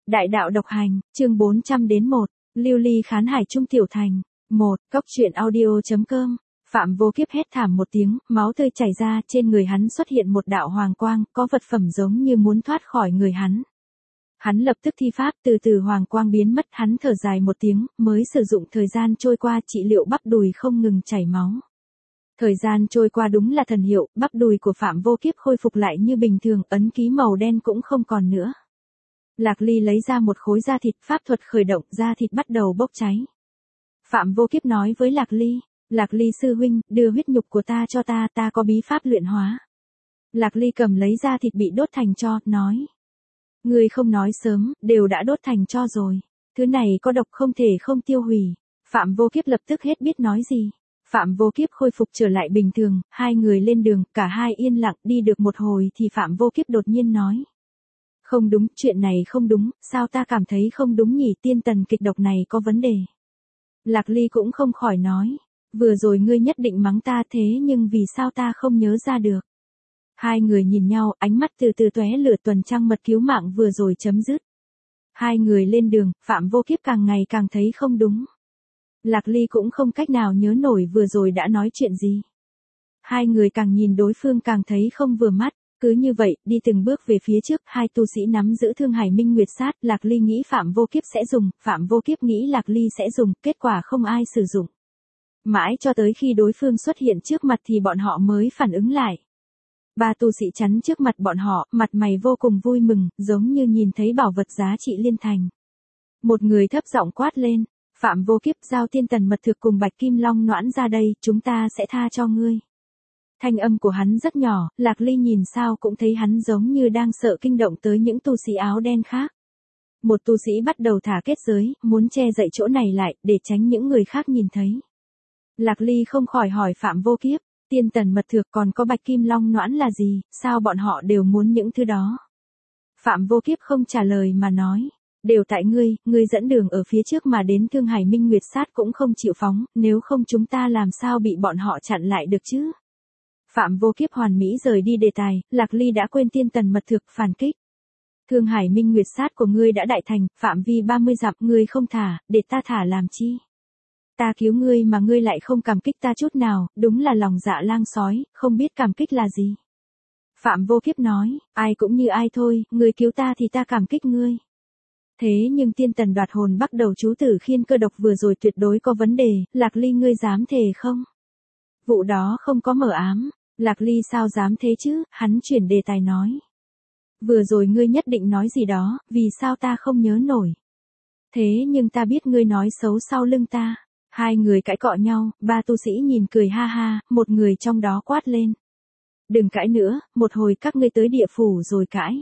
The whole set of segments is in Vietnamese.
Đại đạo độc hành, chương 400-1, Lưu Ly khán hải trung tiểu thành. 1. Cốc truyện audio.com. Phạm Vô Kiếp hét thảm một tiếng, máu tươi chảy ra, trên người hắn xuất hiện một đạo hoàng quang, có vật phẩm giống như muốn thoát khỏi người hắn. Hắn lập tức thi pháp, từ từ hoàng quang biến mất, hắn thở dài một tiếng, mới sử dụng thời gian trôi qua trị liệu bắp đùi không ngừng chảy máu. Thời gian trôi qua đúng là thần hiệu, bắp đùi của Phạm Vô Kiếp khôi phục lại như bình thường, ấn ký màu đen cũng không còn nữa. Lạc Ly lấy ra một khối da thịt, pháp thuật khởi động, da thịt bắt đầu bốc cháy. Phạm Vô Kiếp nói với Lạc Ly sư huynh, đưa huyết nhục của ta cho ta, ta có bí pháp luyện hóa. Lạc Ly cầm lấy da thịt bị đốt thành tro, nói. Ngươi không nói sớm, đều đã đốt thành tro rồi. Thứ này có độc không thể không tiêu hủy. Phạm Vô Kiếp lập tức hết biết nói gì. Phạm Vô Kiếp khôi phục trở lại bình thường, hai người lên đường, cả hai yên lặng đi được một hồi thì Phạm Vô Kiếp đột nhiên nói. Không đúng, chuyện này không đúng, sao ta cảm thấy không đúng nhỉ, tiên tần kịch độc này có vấn đề. Lạc Ly cũng không khỏi nói, vừa rồi ngươi nhất định mắng ta thế nhưng vì sao ta không nhớ ra được. Hai người nhìn nhau, ánh mắt từ từ tóe lửa, tuần trăng mật cứu mạng vừa rồi chấm dứt. Hai người lên đường, Phạm Vô Kiếp càng ngày càng thấy không đúng. Lạc Ly cũng không cách nào nhớ nổi vừa rồi đã nói chuyện gì. Hai người càng nhìn đối phương càng thấy không vừa mắt. Cứ như vậy, đi từng bước về phía trước, hai tu sĩ nắm giữ Thương Hải Minh Nguyệt Sát, Lạc Ly nghĩ Phạm Vô Kiếp sẽ dùng, Phạm Vô Kiếp nghĩ Lạc Ly sẽ dùng, kết quả không ai sử dụng. Mãi cho tới khi đối phương xuất hiện trước mặt thì bọn họ mới phản ứng lại. Ba tu sĩ chắn trước mặt bọn họ, mặt mày vô cùng vui mừng, giống như nhìn thấy bảo vật giá trị liên thành. Một người thấp giọng quát lên, Phạm Vô Kiếp, giao tiên tần mật thực cùng Bạch Kim Long Noãn ra đây, chúng ta sẽ tha cho ngươi. Thanh âm của hắn rất nhỏ, Lạc Ly nhìn sao cũng thấy hắn giống như đang sợ kinh động tới những tu sĩ áo đen khác. Một tu sĩ bắt đầu thả kết giới, muốn che dậy chỗ này lại, để tránh những người khác nhìn thấy. Lạc Ly không khỏi hỏi Phạm Vô Kiếp, tiên tần mật thược còn có Bạch Kim Long Noãn là gì, sao bọn họ đều muốn những thứ đó. Phạm Vô Kiếp không trả lời mà nói, đều tại ngươi dẫn đường ở phía trước mà đến Thương Hải Minh Nguyệt Sát cũng không chịu phóng, nếu không chúng ta làm sao bị bọn họ chặn lại được chứ. Phạm Vô Kiếp hoàn mỹ rời đi đề tài, Lạc Ly đã quên tiên tần mật thực, phản kích. Thương Hải Minh Nguyệt Sát của ngươi đã đại thành, phạm vi 30 dặm, ngươi không thả, để ta thả làm chi? Ta cứu ngươi mà ngươi lại không cảm kích ta chút nào, đúng là lòng dạ lang sói, không biết cảm kích là gì. Phạm Vô Kiếp nói, ai cũng như ai thôi, ngươi cứu ta thì ta cảm kích ngươi. Thế nhưng tiên tần đoạt hồn bắt đầu chú Tử Khiên Cơ độc vừa rồi tuyệt đối có vấn đề, Lạc Ly ngươi dám thề không? Vụ đó không có mờ ám. Lạc Ly sao dám thế chứ, hắn chuyển đề tài nói. Vừa rồi ngươi nhất định nói gì đó, vì sao ta không nhớ nổi. Thế nhưng ta biết ngươi nói xấu sau lưng ta. Hai người cãi cọ nhau, ba tu sĩ nhìn cười ha ha, một người trong đó quát lên. Đừng cãi nữa, một hồi các ngươi tới địa phủ rồi cãi.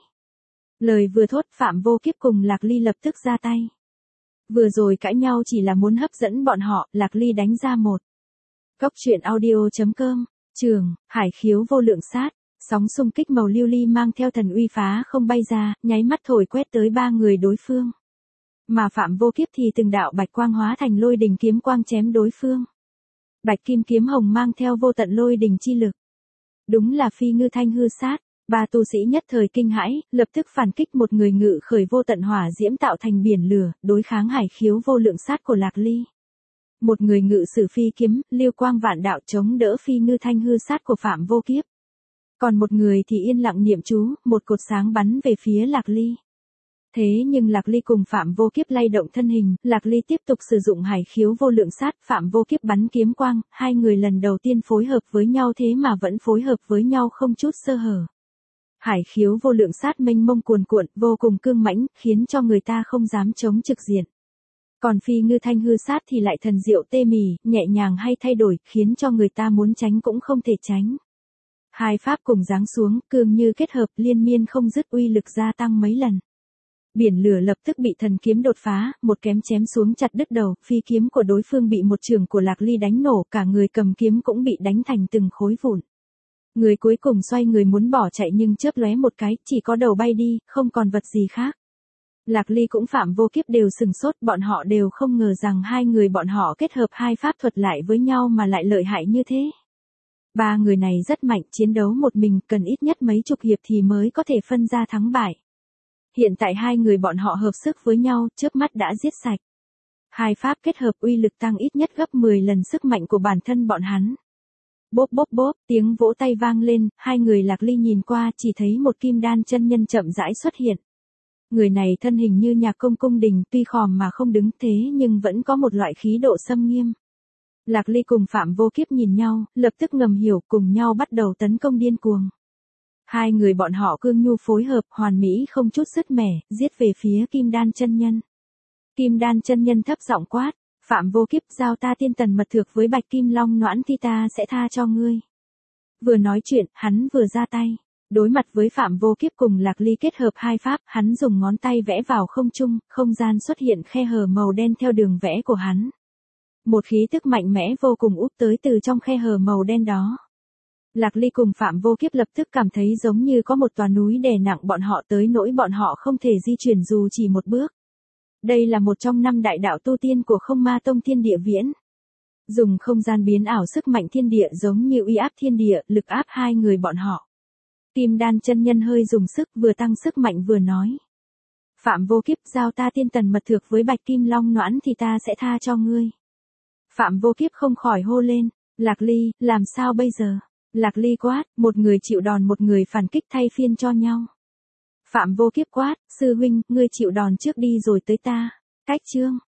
Lời vừa thốt, Phạm Vô Kiếp cùng Lạc Ly lập tức ra tay. Vừa rồi cãi nhau chỉ là muốn hấp dẫn bọn họ, Lạc Ly đánh ra một. Cốc truyện audio.com. Trường, hải khiếu vô lượng sát, sóng xung kích màu lưu ly mang theo thần uy phá không bay ra, nháy mắt thổi quét tới ba người đối phương. Mà Phạm Vô Kiếp thì từng đạo bạch quang hóa thành lôi đình kiếm quang chém đối phương. Bạch kim kiếm hồng mang theo vô tận lôi đình chi lực. Đúng là phi ngư thanh hư sát, ba tu sĩ nhất thời kinh hãi, lập tức phản kích, một người ngự khởi vô tận hỏa diễm tạo thành biển lửa, đối kháng hải khiếu vô lượng sát của Lạc Ly. Một người ngự sử phi kiếm, lưu quang vạn đạo chống đỡ phi ngư thanh hư sát của Phạm Vô Kiếp. Còn một người thì yên lặng niệm chú, một cột sáng bắn về phía Lạc Ly. Thế nhưng Lạc Ly cùng Phạm Vô Kiếp lay động thân hình, Lạc Ly tiếp tục sử dụng hải khiếu vô lượng sát, Phạm Vô Kiếp bắn kiếm quang, hai người lần đầu tiên phối hợp với nhau thế mà vẫn phối hợp với nhau không chút sơ hở. Hải khiếu vô lượng sát mênh mông cuồn cuộn, vô cùng cương mãnh, khiến cho người ta không dám chống trực diện. Còn phi ngư thanh hư sát thì lại thần diệu tê mì, nhẹ nhàng hay thay đổi, khiến cho người ta muốn tránh cũng không thể tránh. Hai pháp cùng giáng xuống, cương như kết hợp, liên miên không dứt, uy lực gia tăng mấy lần. Biển lửa lập tức bị thần kiếm đột phá, một kém chém xuống chặt đứt đầu, phi kiếm của đối phương bị một chưởng của Lạc Ly đánh nổ, cả người cầm kiếm cũng bị đánh thành từng khối vụn. Người cuối cùng xoay người muốn bỏ chạy nhưng chớp lóe một cái, chỉ có đầu bay đi, không còn vật gì khác. Lạc Ly cũng Phạm Vô Kiếp đều sừng sốt, bọn họ đều không ngờ rằng hai người bọn họ kết hợp hai pháp thuật lại với nhau mà lại lợi hại như thế. Ba người này rất mạnh, chiến đấu một mình cần ít nhất mấy chục hiệp thì mới có thể phân ra thắng bại. Hiện tại hai người bọn họ hợp sức với nhau, chớp mắt đã giết sạch. Hai pháp kết hợp uy lực tăng ít nhất gấp 10 lần sức mạnh của bản thân bọn hắn. Bốp bốp bốp, tiếng vỗ tay vang lên, hai người Lạc Ly nhìn qua chỉ thấy một kim đan chân nhân chậm rãi xuất hiện. Người này thân hình như nhạc công cung đình, tuy khòm mà không đứng thế nhưng vẫn có một loại khí độ xâm nghiêm. Lạc Ly cùng Phạm Vô Kiếp nhìn nhau, lập tức ngầm hiểu, cùng nhau bắt đầu tấn công điên cuồng. Hai người bọn họ cương nhu phối hợp, hoàn mỹ không chút sứt mẻ, giết về phía Kim Đan chân nhân. Kim Đan chân nhân thấp giọng quát, Phạm Vô Kiếp, giao ta tiên tần mật thược với Bạch Kim Long Noãn thì ta sẽ tha cho ngươi. Vừa nói chuyện, hắn vừa ra tay. Đối mặt với Phạm Vô Kiếp cùng Lạc Ly kết hợp hai pháp, hắn dùng ngón tay vẽ vào không trung, không gian xuất hiện khe hở màu đen theo đường vẽ của hắn. Một khí tức mạnh mẽ vô cùng úp tới từ trong khe hở màu đen đó. Lạc Ly cùng Phạm Vô Kiếp lập tức cảm thấy giống như có một tòa núi đè nặng bọn họ tới nỗi bọn họ không thể di chuyển dù chỉ một bước. Đây là một trong 5 đại đạo tu tiên của Không Ma Tông Thiên Địa Viễn. Dùng không gian biến ảo sức mạnh thiên địa giống như uy áp thiên địa, lực áp hai người bọn họ. Kim Đan chân nhân hơi dùng sức, vừa tăng sức mạnh vừa nói. Phạm Vô Kiếp, giao ta tiên tần mật thược với Bạch Kim Long Noãn thì ta sẽ tha cho ngươi. Phạm Vô Kiếp không khỏi hô lên, Lạc Ly, làm sao bây giờ? Lạc Ly quát, một người chịu đòn một người phản kích thay phiên cho nhau. Phạm Vô Kiếp quát, sư huynh, ngươi chịu đòn trước đi rồi tới ta. Cách chương.